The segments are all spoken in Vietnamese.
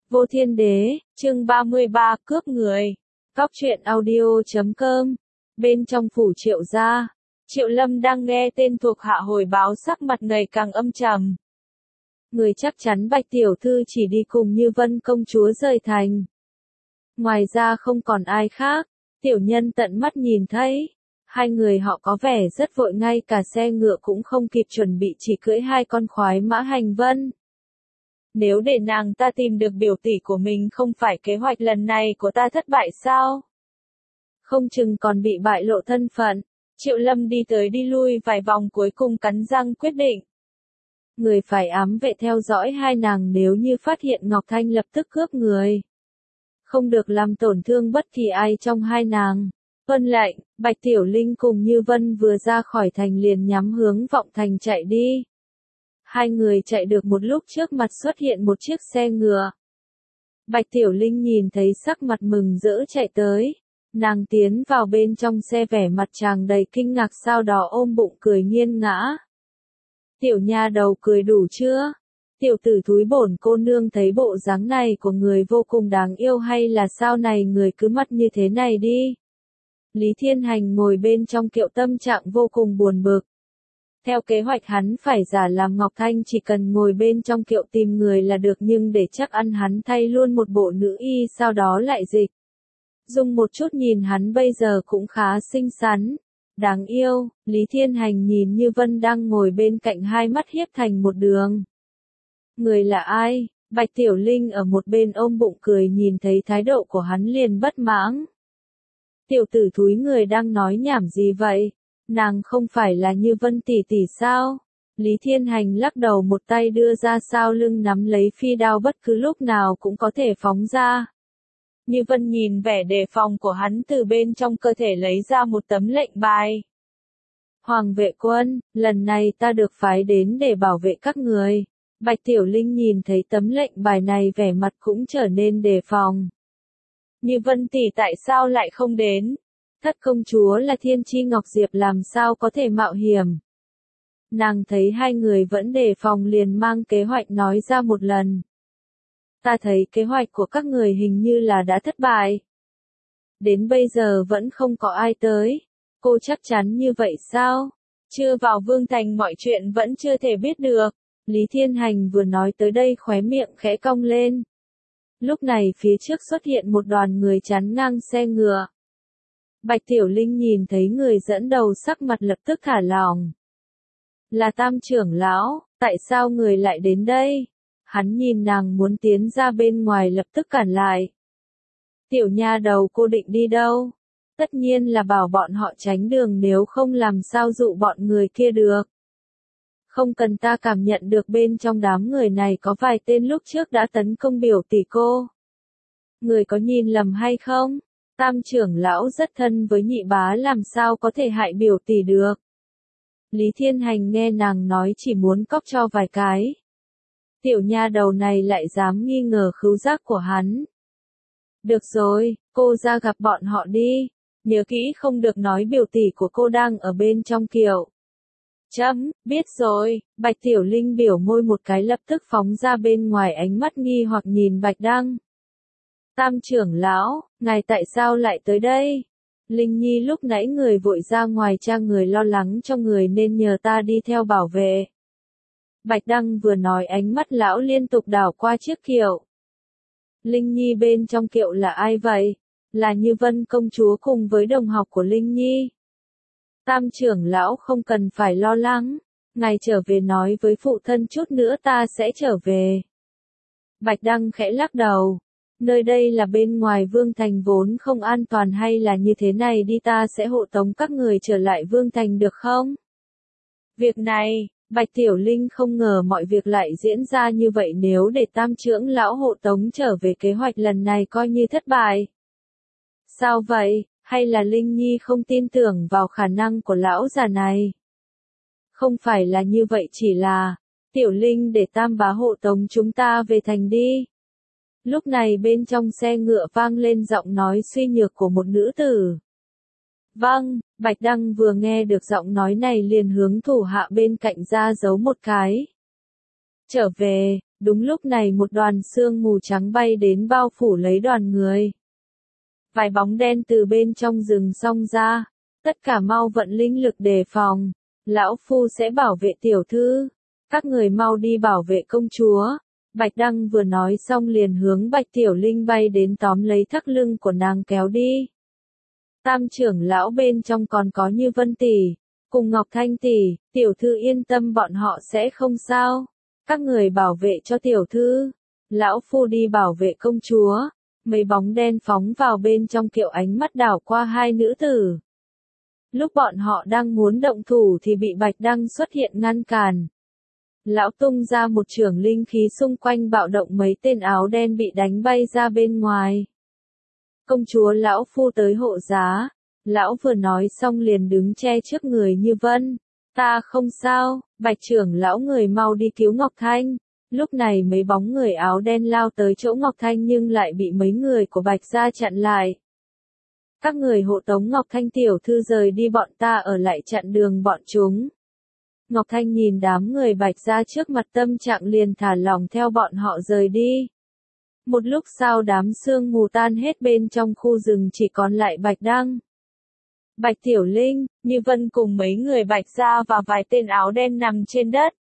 Vô Thiên Đế, chương 33, cướp người. Cóc truyện audio.com. Bên trong phủ Triệu gia, Triệu Lâm đang nghe tên thuộc hạ hồi báo, sắc mặt ngày càng âm trầm. Người chắc chắn Bạch tiểu thư chỉ đi cùng Như Vân công chúa rời thành. Ngoài ra không còn ai khác. Tiểu nhân tận mắt nhìn thấy. Hai người họ có vẻ rất vội, ngay cả xe ngựa cũng không kịp chuẩn bị, chỉ cưỡi hai con khoái mã hành vân. Nếu để nàng ta tìm được biểu tỷ của mình, không phải kế hoạch lần này của ta thất bại sao? Không chừng còn bị bại lộ thân phận. Triệu Lâm đi tới đi lui vài vòng, cuối cùng cắn răng quyết định. Người phải ám vệ theo dõi hai nàng, nếu như phát hiện Ngọc Thanh lập tức cướp người. Không được làm tổn thương bất kỳ ai trong hai nàng. Vân lệnh, Bạch Tiểu Linh cùng Như Vân vừa ra khỏi thành liền nhắm hướng Vọng Thành chạy đi. Hai người chạy được một lúc, trước mặt xuất hiện một chiếc xe ngựa. Bạch Tiểu Linh nhìn thấy sắc mặt mừng rỡ chạy tới. Nàng tiến vào bên trong xe, vẻ mặt tràn đầy kinh ngạc, sau đó ôm bụng cười nghiêng ngã. Tiểu nha đầu, cười đủ chưa? Tiểu tử thúi, bổn cô nương thấy bộ dáng này của người vô cùng đáng yêu, hay là sau này người cứ mắt như thế này đi. Lý Thiên Hành ngồi bên trong kiệu, tâm trạng vô cùng buồn bực. Theo kế hoạch hắn phải giả làm Ngọc Thanh, chỉ cần ngồi bên trong kiệu tìm người là được, nhưng để chắc ăn hắn thay luôn một bộ nữ y, sau đó lại dịch. Dùng một chút nhìn hắn bây giờ cũng khá xinh xắn, đáng yêu. Lý Thiên Hành nhìn Như Vân đang ngồi bên cạnh, hai mắt hiếp thành một đường. Người là ai? Bạch Tiểu Linh ở một bên ôm bụng cười, nhìn thấy thái độ của hắn liền bất mãn. Tiểu tử thúi, người đang nói nhảm gì vậy? Nàng không phải là Như Vân tỷ tỷ sao? Lý Thiên Hành lắc đầu, một tay đưa ra sau lưng nắm lấy phi đao, bất cứ lúc nào cũng có thể phóng ra. Như Vân nhìn vẻ đề phòng của hắn, từ bên trong cơ thể lấy ra một tấm lệnh bài. Hoàng vệ quân, lần này ta được phái đến để bảo vệ các người. Bạch Tiểu Linh nhìn thấy tấm lệnh bài này, vẻ mặt cũng trở nên đề phòng. Như Vân tỷ tại sao lại không đến? Thất công chúa là Thiên Chi Ngọc Diệp, làm sao có thể mạo hiểm? Nàng thấy hai người vẫn đề phòng liền mang kế hoạch nói ra một lần. Ta thấy kế hoạch của các người hình như là đã thất bại. Đến bây giờ vẫn không có ai tới. Cô chắc chắn như vậy sao? Chưa vào Vương Thành mọi chuyện vẫn chưa thể biết được. Lý Thiên Hành vừa nói tới đây, khóe miệng khẽ cong lên. Lúc này phía trước xuất hiện một đoàn người chắn ngang xe ngựa. Bạch Tiểu Linh nhìn thấy người dẫn đầu, sắc mặt lập tức thả lỏng. Là Tam trưởng lão, tại sao người lại đến đây? Hắn nhìn nàng muốn tiến ra bên ngoài, lập tức cản lại. Tiểu nha đầu, cô định đi đâu? Tất nhiên là bảo bọn họ tránh đường, nếu không làm sao dụ bọn người kia được. Không cần, ta cảm nhận được bên trong đám người này có vài tên lúc trước đã tấn công biểu tỷ cô. Người có nhìn lầm hay không? Tam trưởng lão rất thân với nhị bá, làm sao có thể hại biểu tỷ được. Lý Thiên Hành nghe nàng nói chỉ muốn cóc cho vài cái. Tiểu nha đầu này lại dám nghi ngờ khứu giác của hắn. Được rồi, cô ra gặp bọn họ đi. Nhớ kỹ không được nói biểu tỷ của cô đang ở bên trong kiệu. Biết rồi. Bạch Tiểu Linh biểu môi một cái, lập tức phóng ra bên ngoài, ánh mắt nghi hoặc nhìn Bạch Đăng. Tam trưởng lão, ngài tại sao lại tới đây? Linh Nhi, lúc nãy người vội ra ngoài, cha người lo lắng cho người nên nhờ ta đi theo bảo vệ. Bạch Đăng vừa nói, ánh mắt lão liên tục đảo qua chiếc kiệu. Linh Nhi, bên trong kiệu là ai vậy? Là Như Vân công chúa cùng với đồng học của Linh Nhi. Tam trưởng lão không cần phải lo lắng. Ngài trở về nói với phụ thân, chút nữa ta sẽ trở về. Bạch Đăng khẽ lắc đầu. Nơi đây là bên ngoài Vương Thành, vốn không an toàn, hay là như thế này đi, ta sẽ hộ tống các người trở lại Vương Thành được không? Việc này, Bạch Tiểu Linh không ngờ mọi việc lại diễn ra như vậy, nếu để Tam trưởng lão hộ tống trở về, kế hoạch lần này coi như thất bại. Sao vậy? Hay là Linh Nhi không tin tưởng vào khả năng của lão già này? Không phải là như vậy, chỉ là, Tiểu Linh, để Tam bá hộ tống chúng ta về thành đi. Lúc này bên trong xe ngựa vang lên giọng nói suy nhược của một nữ tử. Vâng, Bạch Đăng vừa nghe được giọng nói này liền hướng thủ hạ bên cạnh ra dấu một cái. Trở về, Đúng lúc này một đoàn sương mù trắng bay đến bao phủ lấy đoàn người. Vài bóng đen từ bên trong rừng xông ra. Tất cả mau vận linh lực đề phòng. Lão Phu sẽ bảo vệ tiểu thư. Các người mau đi bảo vệ công chúa. Bạch Đăng vừa nói xong liền hướng Bạch Tiểu Linh bay đến tóm lấy thắt lưng của nàng kéo đi. Tam trưởng lão bên trong còn có Như Vân tỷ, cùng Ngọc Thanh tỷ, tiểu thư yên tâm bọn họ sẽ không sao. Các người bảo vệ cho tiểu thư. Lão Phu đi bảo vệ công chúa. Mấy bóng đen phóng vào bên trong kiệu, ánh mắt đảo qua hai nữ tử. Lúc bọn họ đang muốn động thủ thì bị Bạch Đăng xuất hiện ngăn cản. Lão tung ra một chưởng, linh khí xung quanh bạo động, mấy tên áo đen bị đánh bay ra bên ngoài. Công chúa, lão Phu tới hộ giá. Lão vừa nói xong liền đứng che trước người Như Vân. Ta không sao, Bạch trưởng lão, người mau đi cứu Ngọc Thanh. Lúc này mấy bóng người áo đen lao tới chỗ Ngọc Thanh nhưng lại bị mấy người của Bạch gia chặn lại. Các người hộ tống Ngọc Thanh tiểu thư rời đi, bọn ta ở lại chặn đường bọn chúng. Ngọc Thanh nhìn đám người Bạch gia trước mặt, tâm trạng liền thả lỏng theo bọn họ rời đi. Một lúc sau đám sương mù tan hết, bên trong khu rừng chỉ còn lại Bạch Đăng, Bạch Tiểu Linh, Như Vân cùng mấy người Bạch gia và vài tên áo đen nằm trên đất.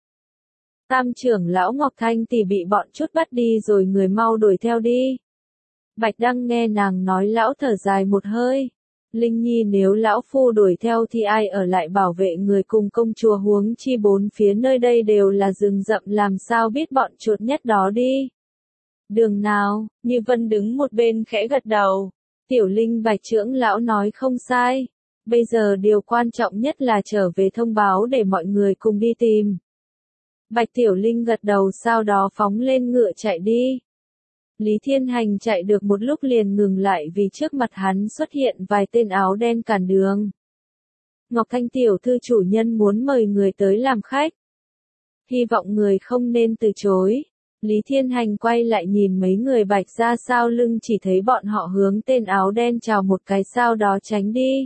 Tam trưởng lão Ngọc Thanh thì bị bọn chút bắt đi rồi, người mau đuổi theo đi. Bạch Đăng nghe nàng nói, lão thở dài một hơi. Linh Nhi, nếu lão Phu đuổi theo thì ai ở lại bảo vệ người cùng công chúa, huống chi bốn phía nơi đây đều là rừng rậm, làm sao biết bọn chuột nhắt đó đi. Đường nào? Như Vân đứng một bên khẽ gật đầu. Tiểu Linh, Bạch trưởng lão nói không sai. Bây giờ điều quan trọng nhất là trở về thông báo để mọi người cùng đi tìm. Bạch Tiểu Linh gật đầu, sau đó phóng lên ngựa chạy đi. Lý Thiên Hành chạy được một lúc liền ngừng lại vì trước mặt hắn xuất hiện vài tên áo đen cản đường. Ngọc Thanh tiểu thư, chủ nhân muốn mời người tới làm khách. Hy vọng người không nên từ chối. Lý Thiên Hành quay lại nhìn mấy người Bạch ra sau lưng, chỉ thấy bọn họ hướng tên áo đen chào một cái sau đó tránh đi.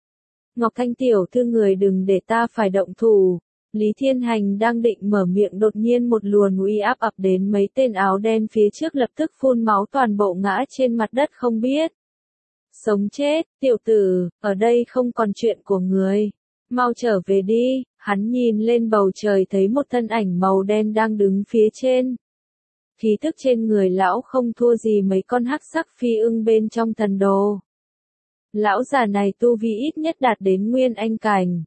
Ngọc Thanh tiểu thư, người đừng để ta phải động thủ. Lý Thiên Hành đang định mở miệng, đột nhiên một luồng uy áp ập đến, mấy tên áo đen phía trước lập tức phun máu, toàn bộ ngã trên mặt đất không biết sống chết. Tiểu tử, ở đây không còn chuyện của người. Mau trở về đi. Hắn nhìn lên bầu trời thấy một thân ảnh màu đen đang đứng phía trên. Khí tức trên người lão không thua gì mấy con hắc sắc phi ưng bên trong thần đồ. Lão già này tu vi ít nhất đạt đến nguyên anh cảnh.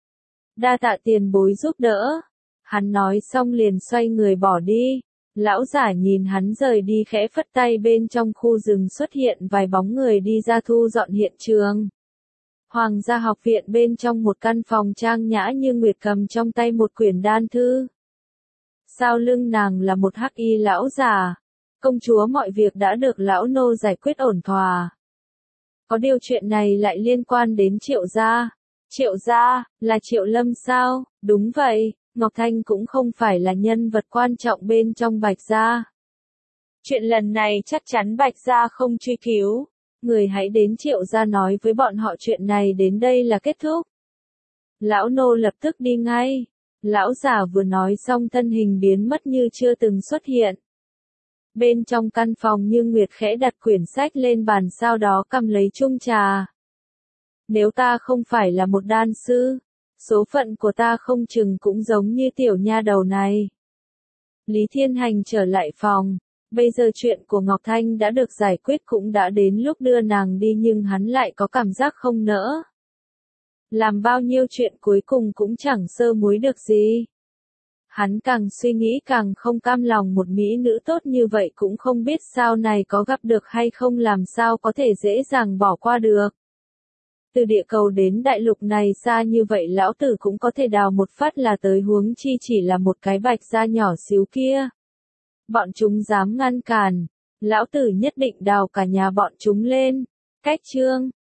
Đa tạ tiền bối giúp đỡ. Hắn nói xong liền xoay người bỏ đi. Lão giả nhìn hắn rời đi khẽ phất tay, bên trong khu rừng xuất hiện vài bóng người đi ra thu dọn hiện trường. Hoàng gia học viện, bên trong một căn phòng trang nhã, Như Nguyệt cầm trong tay một quyển đan thư. Sau lưng nàng là một hắc y lão già. Công chúa, mọi việc đã được lão nô giải quyết ổn thỏa. Có điều chuyện này lại liên quan đến Triệu gia. Triệu gia, là Triệu Lâm sao? Đúng vậy, Ngọc Thanh cũng không phải là nhân vật quan trọng bên trong Bạch gia. Chuyện lần này chắc chắn Bạch gia không truy cứu. Người hãy đến Triệu gia nói với bọn họ chuyện này đến đây là kết thúc. Lão nô lập tức đi ngay. Lão già vừa nói xong thân hình biến mất như chưa từng xuất hiện. Bên trong căn phòng, Như Nguyệt khẽ đặt quyển sách lên bàn, sau đó cầm lấy chung trà. Nếu ta không phải là một đan sư, số phận của ta không chừng cũng giống như tiểu nha đầu này. Lý Thiên Hành trở lại phòng. Bây giờ chuyện của Ngọc Thanh đã được giải quyết, cũng đã đến lúc đưa nàng đi, nhưng hắn lại có cảm giác không nỡ. Làm bao nhiêu chuyện cuối cùng cũng chẳng sơ muối được gì. Hắn càng suy nghĩ càng không cam lòng, một mỹ nữ tốt như vậy cũng không biết sau này có gặp được hay không, làm sao có thể dễ dàng bỏ qua được. Từ địa cầu đến đại lục này xa như vậy, lão tử cũng có thể đào một phát là tới, huống chi chỉ là một cái Bạch gia nhỏ xíu kia. Bọn chúng dám ngăn cản, lão tử nhất định đào cả nhà bọn chúng lên. Cách chương